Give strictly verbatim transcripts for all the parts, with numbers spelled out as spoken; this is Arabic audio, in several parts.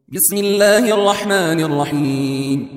بسم الله الرحمن الرحيم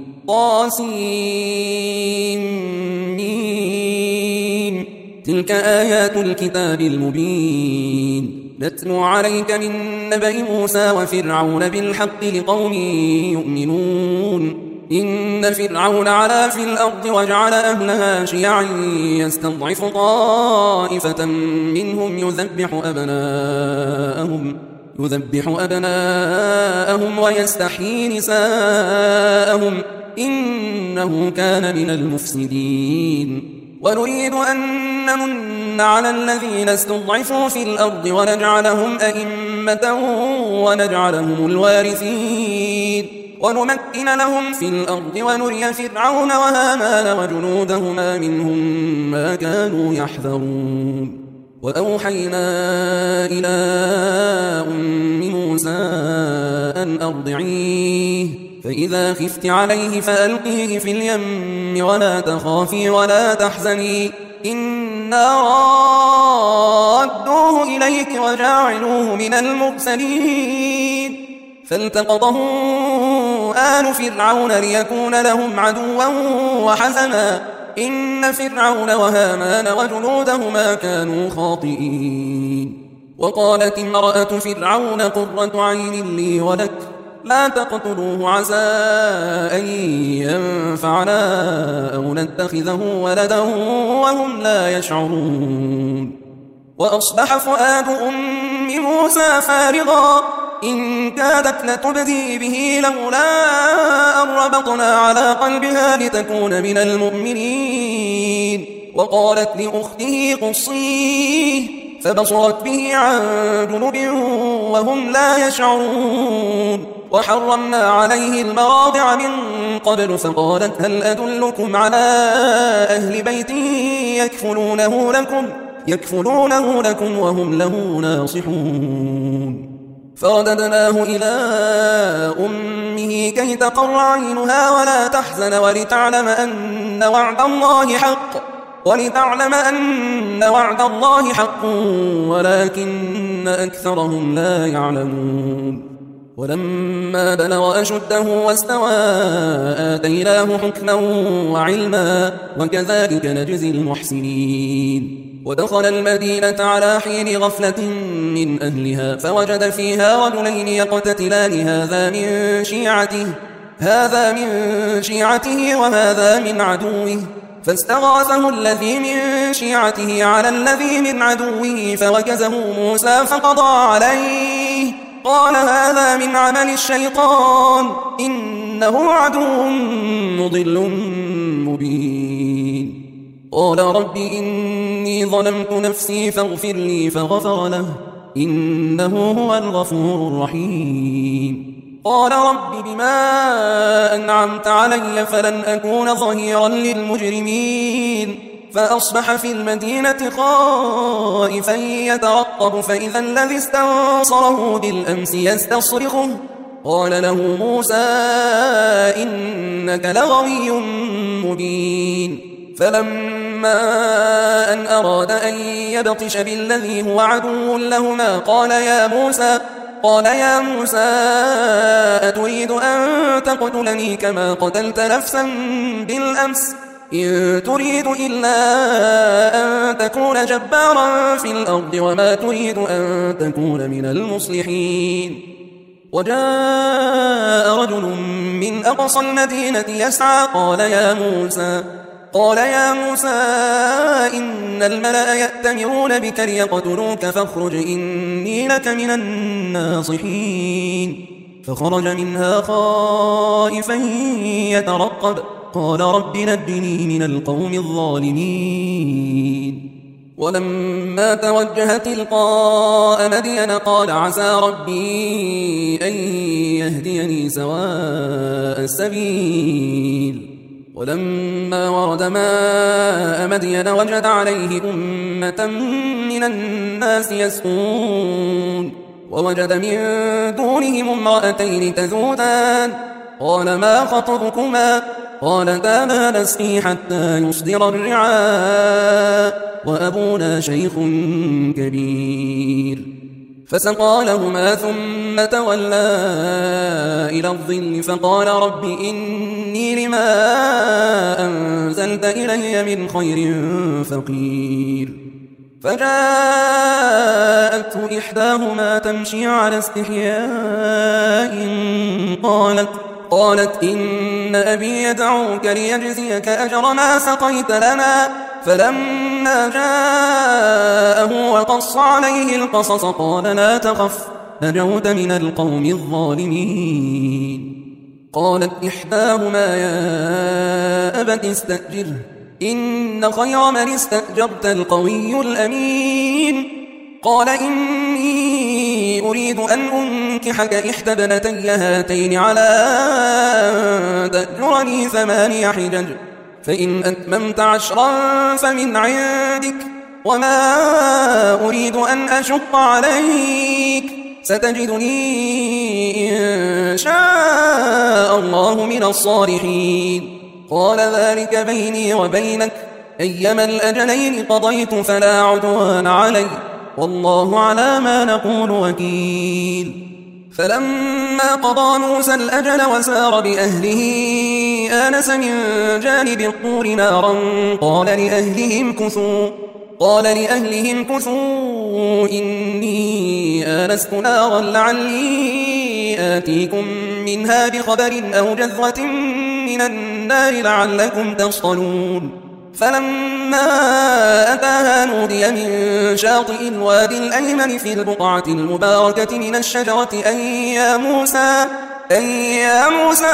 طاسين تلك آيات الكتاب المبين نتلو عليك من نبأ موسى وفرعون بالحق لقوم يؤمنون إن فرعون علا في الأرض وجعل أهلها شيعا يستضعف طائفة منهم يذبح أبناءهم يذبح أبناءهم ويستحيي نساءهم إنه كان من المفسدين ونريد أن نمن على الذين استضعفوا في الأرض ونجعلهم أئمة ونجعلهم الوارثين ونمكن لهم في الأرض ونري فرعون وهامان وجنودهما منهم ما كانوا يحذرون وأوحينا إلى أم موسى أن أرضعيه فإذا خفت عليه فألقيه في اليم ولا تخافي ولا تحزني إنا رادوه إليك وجاعلوه من المرسلين فالتقطه آل فرعون ليكون لهم عدوا وحزنا إن فرعون وهامان وجنودهما كانوا خاطئين وقالت امرأة فرعون قرة عين لي ولك لا تقتلوه عسى أن ينفعنا أو نتخذه ولدا وهم لا يشعرون وأصبح فؤاد أم موسى فارغا إن كادت لتبدي به لولا أن ربطنا على قلبها لتكون من المؤمنين وقالت لأخته قصيه فبصرت به عن جنب وهم لا يشعرون وحرمنا عليه المراضع من قبل فقالت هل أدلكم على أهل بيت يكفلونه لكم يكفلونه لكم وهم له ناصحون فرددناه إلى أمه كي تقر عينها ولا تحزن ولتعلم أن وعد الله حق ولتعلم أن وعد الله حق ولكن أكثرهم لا يعلمون ولما بلغ أشده واستوى آتيناه حكما وعلما وكذلك نجزي المحسنين ودخل المدينة على حين غفلة من أهلها فوجد فيها رجلين يقتتلان هذا من شيعته هذا من شيعته وهذا من عدوه فاستغاثه الذي من شيعته على الذي من عدوه فوكزه موسى فقضى عليه قال هذا من عمل الشيطان إنه عدو مضل مبين قال رب إني ظلمت نفسي فاغفر لي فغفر له إنه هو الغفور الرحيم قال رب بما أنعمت علي فلن أكون ظهيرا للمجرمين فأصبح في المدينة خائفا يترقب فإذا الذي استنصره بالأمس يستصرخه قال له موسى إنك لغوي مبين فلما أن أراد أن يبطش بالذي هو عدو لهما قال يا موسى قال يا موسى أتريد أن تقتلني كما قتلت نفسا بالأمس إن تريد إلا أن تكون جبارا في الأرض وما تريد أن تكون من المصلحين وجاء رجل من أقصى المدينة يسعى قال يا موسى قال يا موسى إن الملأ يأتمرون بك ليقتلوك فاخرج إني لك من الناصحين فخرج منها خائفا يترقب قال رب نجني من القوم الظالمين ولما توجه تلقاء مدين قال عسى ربي أن يهديني سواء السبيل ولما ورد ماء مدين وجد عليه أمة من الناس يسقون ووجد من دونهم امرأتين تذودان قال ما خطبكما قالتا لا نسقي حتى يصدر الرعاء وأبونا شيخ كبير فسقى لهما ثم تولى إلى الظل فقال رب إني لما أنزلت إلي من خير فقير. فجاءته إحداهما تمشي على استحياء قالت قالت إن أبي يدعوك ليجزيك أجر ما سقيت لنا. فلما جاءه وقص عليه القصص قال لا تخف نجوت من القوم الظالمين. قالت إحداهما يا أبت استأجره إن خير من استأجرت القوي الأمين. قال إني أريد أن أنكحك إحدى ابنتي هاتين على أن تأجرني ثماني حجج فإن أتممت عشرا فمن عندك وما أريد أن أشق عليك ستجدني إن شاء الله من الصالحين. قال ذلك بيني وبينك أيما الأجلين قضيت فلا عدوان علي والله على ما نقول وكيل. فلما قضى موسى الأجل وسار بأهله آنس من جانب الطور نارا قال لأهلهم كثوا قال لأهلهم كثوا إني آنست نارا لعلي آتيكم منها بخبر أو جذوة من النار لعلكم تصطلون. فلما أتاها نودي من شاطئ الوادي الأيمن في البقعة المباركة من الشجرة أن يا موسى أن يا موسى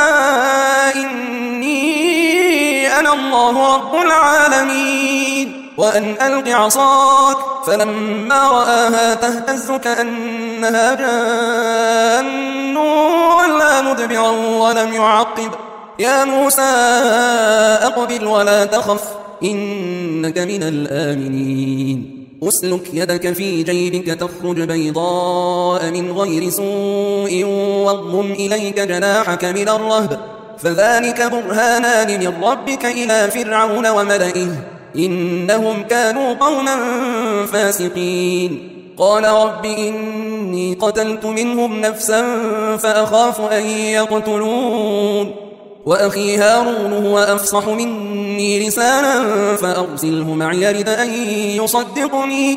إني أنا الله رب العالمين وأن ألق عصاك. فلما رآها تهتز كأنها جان ولا مدبرا ولم يعقب يا موسى أقبل ولا تخف إنك من الآمنين. أسلك يدك في جيبك تخرج بيضاء من غير سوء واضم إليك جناحك من الرهب فذلك برهانان من ربك إلى فرعون وملئه إنهم كانوا قوما فاسقين. قال رب إني قتلت منهم نفسا فأخاف أن يقتلون وأخي هارون هو أفصح مني لسانا فأرسله معي يرد أن يصدقني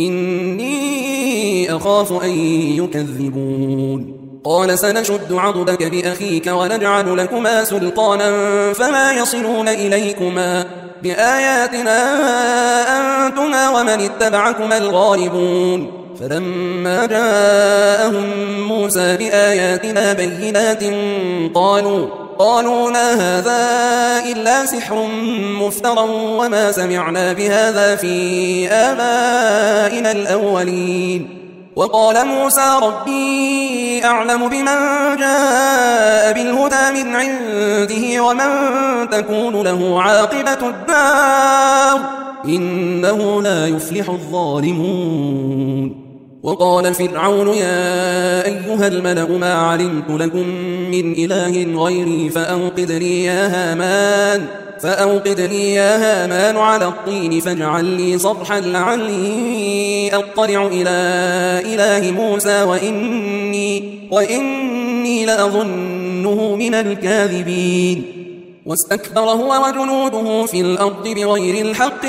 إني أخاف أن يكذبون. قال سنشد عضدك بأخيك ونجعل لكما سلطانا فلا يصلون إليكما بآياتنا أنتما ومن اتبعكما الغالبون. فلما جاءهم موسى بآياتنا بينات قالوا قالوا لا هذا إلا سحر مفترى وما سمعنا بهذا في آبائنا الأولين. وقال موسى ربي أعلم بمن جاء بالهدى من عنده ومن تكون له عاقبة الدار إنه لا يفلح الظالمون. وقال فرعون يا أيها الملأ ما علمت لكم من إله غيري فأوقد لي يا هامان فأوقد لي يا هامان على الطين فاجعل لي صرحا لعلي أطلع إلى إله موسى وإني, وإني لأظنه من الكاذبين. واستكبر هو وجنوده في الأرض بغير الحق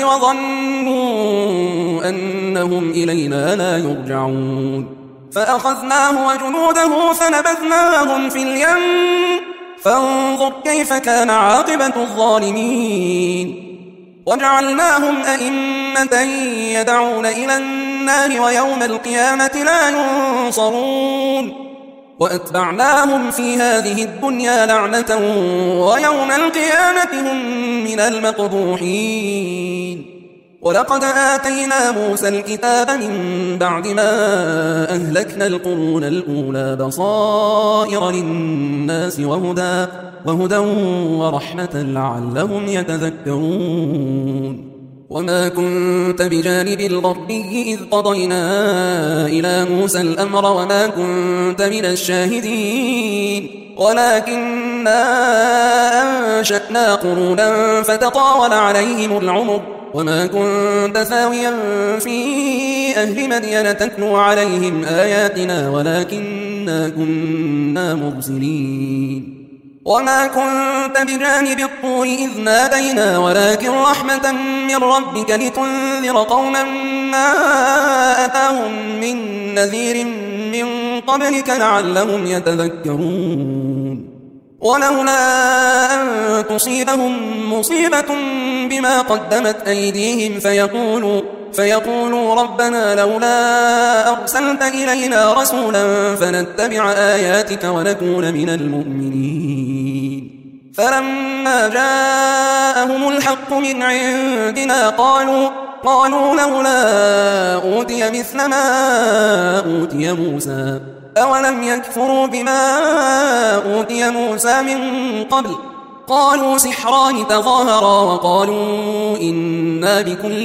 وظنوا أنهم إلينا لا يرجعون. فأخذناه وجنوده فنبذناهم في اليم فانظر كيف كان عاقبة الظالمين. وجعلناهم أئمة يدعون إلى النار ويوم القيامة لا ينصرون. وأتبعناهم في هذه الدنيا لعنة ويوم القيامة هم من المقبوحين. ولقد آتينا موسى الكتاب من بعد ما أهلكنا القرون الأولى بصائر للناس وهدى, وهدى ورحمة لعلهم يتذكرون. وما كنت بجانب الغربي إذ قضينا إلى موسى الأمر وما كنت من الشاهدين ولكننا أنشأنا قرونا فتطاول عليهم العمر وما كنت ثاويا في أهل مدين تتلو عليهم آياتنا ولكن إنا كنا مرسلين وما كنت بجانب الطور إذ نادينا ولكن رحمة من ربك لتنذر قوما ما أتاهم من نذير من قبلك لعلهم يتذكرون ولولا أن تصيبهم مصيبة بما قدمت أيديهم فيقولوا, فيقولوا ربنا لولا أرسلت إلينا رسولا فنتبع آياتك ونكون من المؤمنين فلما جاءهم الحق من عندنا قالوا, قالوا لولا أوتي مثل ما أوتي موسى أولم يكفروا بما أوتي موسى من قبل قالوا سحران تظاهرا وقالوا إنا بكل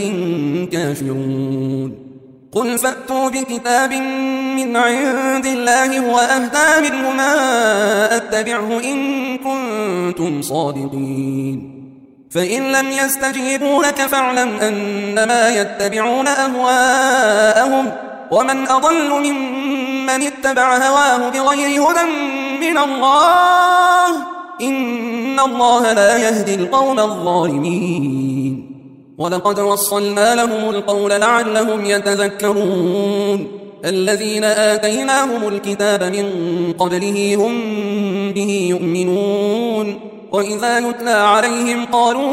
كافرون قل فأتوا بكتاب من عند الله هو أهدى منهما أتبعه إن كنتم صادقين فإن لم يستجيبوا لك فاعلم أنما يتبعون أهواءهم ومن أضل ممن اتبع هواه بغير هدى من الله إن الله لا يهدي القوم الظالمين ولقد وصلنا لهم القول لعلهم يتذكرون الذين آتيناهم الكتاب من قبله هم به يؤمنون وإذا يتلى عليهم قالوا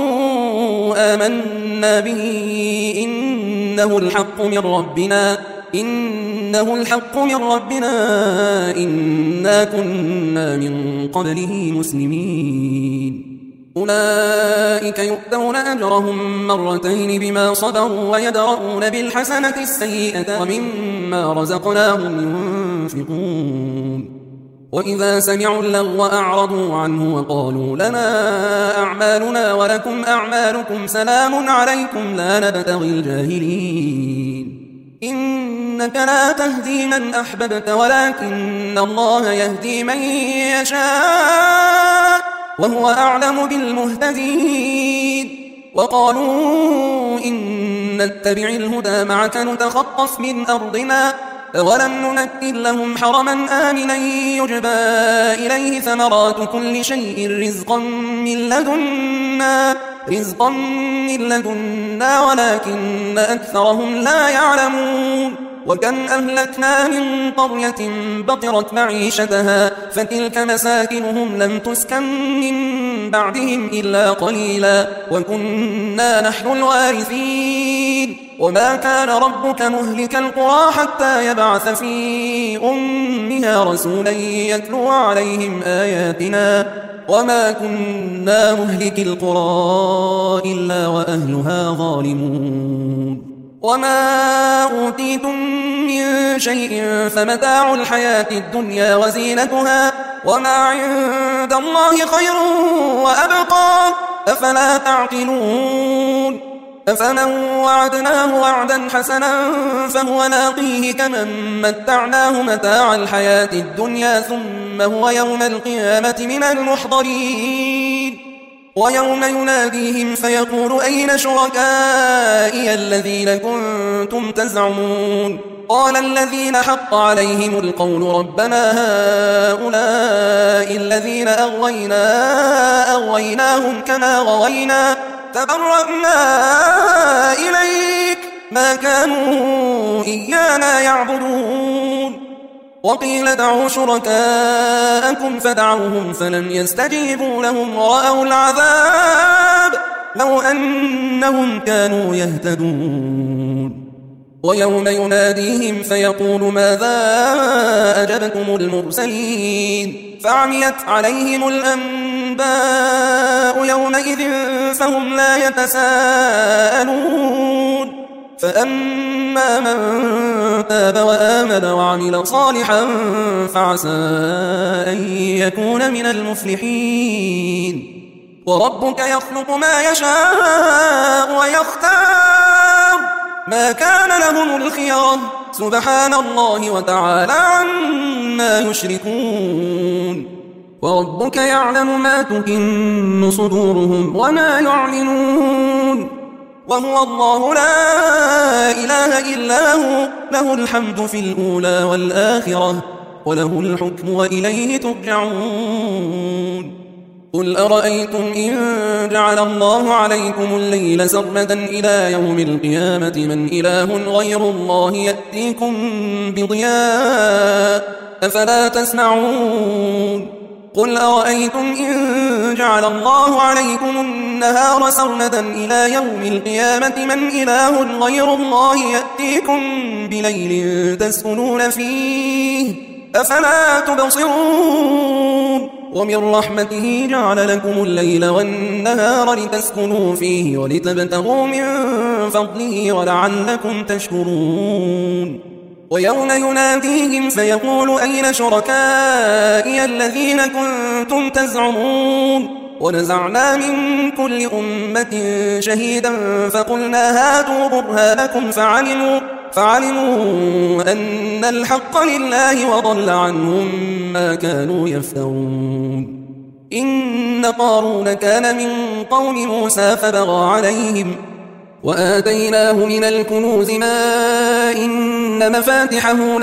آمنا به إنه الحق من ربنا إنه الحق من ربنا إنا كنا من قبله مسلمين أولئك يؤتون أجرهم مرتين بما صبروا ويدرؤون بالحسنة السيئة ومما رزقناهم ينفقون وإذا سمعوا اللغو أعرضوا عنه وقالوا لنا أعمالنا ولكم أعمالكم سلام عليكم لا نبتغي الجاهلين إنك لا تهدي من أحببت ولكن الله يهدي من يشاء وهو أعلم بالمهتدين وقالوا إن نتبع الهدى معك نتخطف من أرضنا أولم نمكن لهم حرما آمنا يجبى إليه ثمرات كل شيء رزقا من لدنا رزقا من لدنا ولكن أكثرهم لا يعلمون وكم أهلكنا من قرية بطرت معيشتها فتلك مساكنهم لم تسكن من بعدهم إلا قليلا وكنا نحن الوارثين وما كان ربك مهلك القرى حتى يبعث في أمها رسولا يتلو عليهم آياتنا وما كنا مهلك القرى إلا وأهلها ظالمون وما أوتيتم من شيء فمتاع الحياة الدنيا وزينتها وما عند الله خير وأبقى أفلا تعقلون أفمن وعدناه وعدا حسنا فهو لاقيه كمن متعناه متاع الحياة الدنيا ثم هو يوم القيامة من المحضرين ويوم يناديهم فيقول أين شركائي الذين كنتم تزعمون قال الذين حق عليهم القول ربنا هؤلاء الذين أغوينا أغويناهم كما غوينا تبرأنا إليك ما كانوا إيانا يعبدون وقيل دعوا شركاءكم فدعوهم فلم يستجيبوا لهم ورأوا العذاب لو أنهم كانوا يهتدون ويوم يناديهم فيقول ماذا أجبتم المرسلين فعميت عليهم الأنباء يومئذ فهم لا يتساءلون فأما من تاب وآمن وعمل صالحا فعسى أن يكون من المفلحين وربك يخلق ما يشاء ويختار ما كان لهم الخيرة سبحان الله وتعالى عما يشركون وربك يعلم ما تكن صدورهم وما يعلنون وهو الله لا إله إلا هو له الحمد في الأولى والآخرة وله الحكم وإليه ترجعون. قل أرأيتم إن جعل الله عليكم الليل سرمدا إلى يوم القيامة من إله غير الله يأتيكم بضياء أفلا تسمعون. قل أرأيتم إن جعل الله عليكم النهار سرمدا إلى يوم القيامة من إله غير الله يأتيكم بليل تسكنون فيه أفلا تبصرون. ومن رحمته جعل لكم الليل والنهار لتسكنوا فيه ولتبتغوا من فضله ولعلكم تشكرون. ويوم يناديهم فيقول أين شركائي الذين كنتم تزعمون ونزعنا من كل أمة شهيدا فقلنا هاتوا برهانكم فعلموا, فعلموا أن الحق لله وضل عنهم ما كانوا يفترون. إن قارون كان من قوم موسى فبغى عليهم وآتيناه من الكنوز ما إن مفاتحه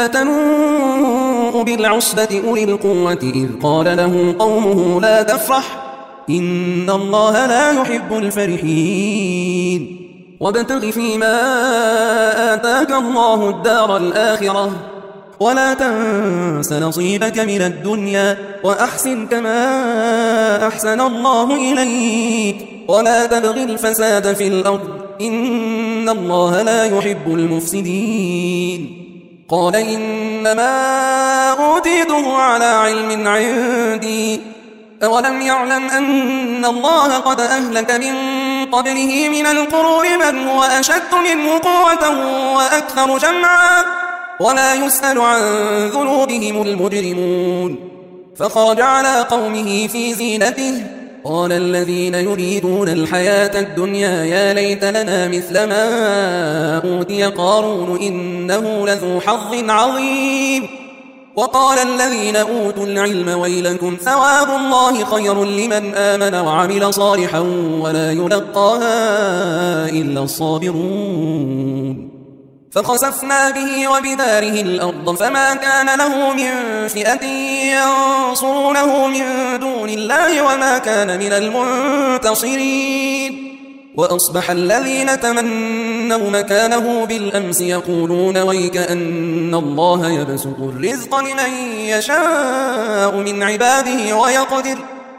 لتنوء بالعصبة أولي القوة إذ قال له قومه لا تفرح إن الله لا يحب الفرحين. وابتغ فيما آتاك الله الدار الآخرة ولا تنس نصيبك من الدنيا وأحسن كما أحسن الله إليك ولا تبغ الفساد في الأرض إن الله لا يحب المفسدين. قال إنما أوتيته على علم عندي أولم يعلم أن الله قد أهلك من قبله من القرون من هو أشد منه قوة وأكثر جمعا ولا يسأل عن ذنوبهم المجرمون. فخرج على قومه في زينته قال الذين يريدون الحياة الدنيا يا ليت لنا مثل ما أوتي قارون إنه لذو حظ عظيم. وقال الذين أوتوا العلم ويلكم ثواب الله خير لمن آمن وعمل صالحا ولا يلقاها إلا الصابرون. فخسفنا به وبداره الأرض فما كان له من فئة ينصرونه من دون الله وما كان من المنتصرين. وأصبح الذين تمنوا مكانه بالأمس يقولون ويك أن الله يبسط الرزق لمن يشاء من عباده ويقدر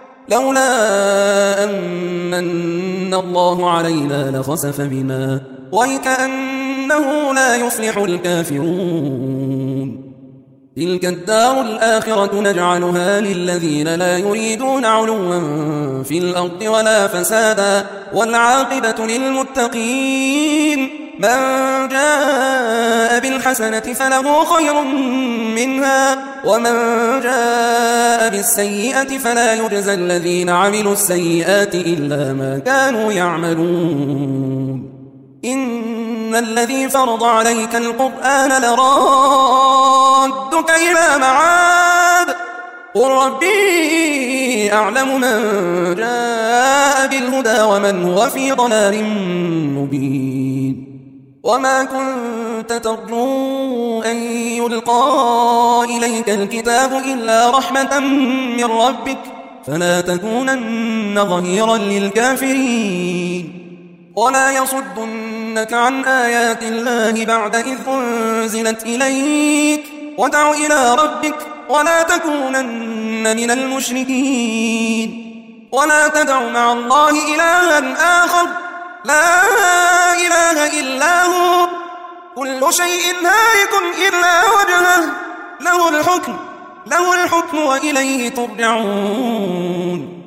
لولا أن الله علينا لخسف بنا ويك أنه لا يفلح الكافرون. تلك الدار الآخرة نجعلها للذين لا يريدون علوا في الأرض ولا فسادا والعاقبة للمتقين. من جاء بالحسنة فله خير منها ومن جاء بالسيئة فلا يجزى الذين عملوا السيئات إلا ما كانوا يعملون. إن الذي فرض عليك القرآن لرادك إلى معاد قل ربي أعلم من جاء بالهدى ومن هو في ضلال مبين. وما كنت ترجو أن يلقى إليك الكتاب إلا رحمة من ربك فلا تكونن ظهيرا للكافرين. ولا يصدنك عن آيات الله بعد إذ أنزلت إليك ودع إلى ربك ولا تكونن من المشركين. ولا تدع مع الله إلها آخر لا إله إلا هو كل شيء هالك إلا وجهه له الحكم له الحكم وإليه ترجعون.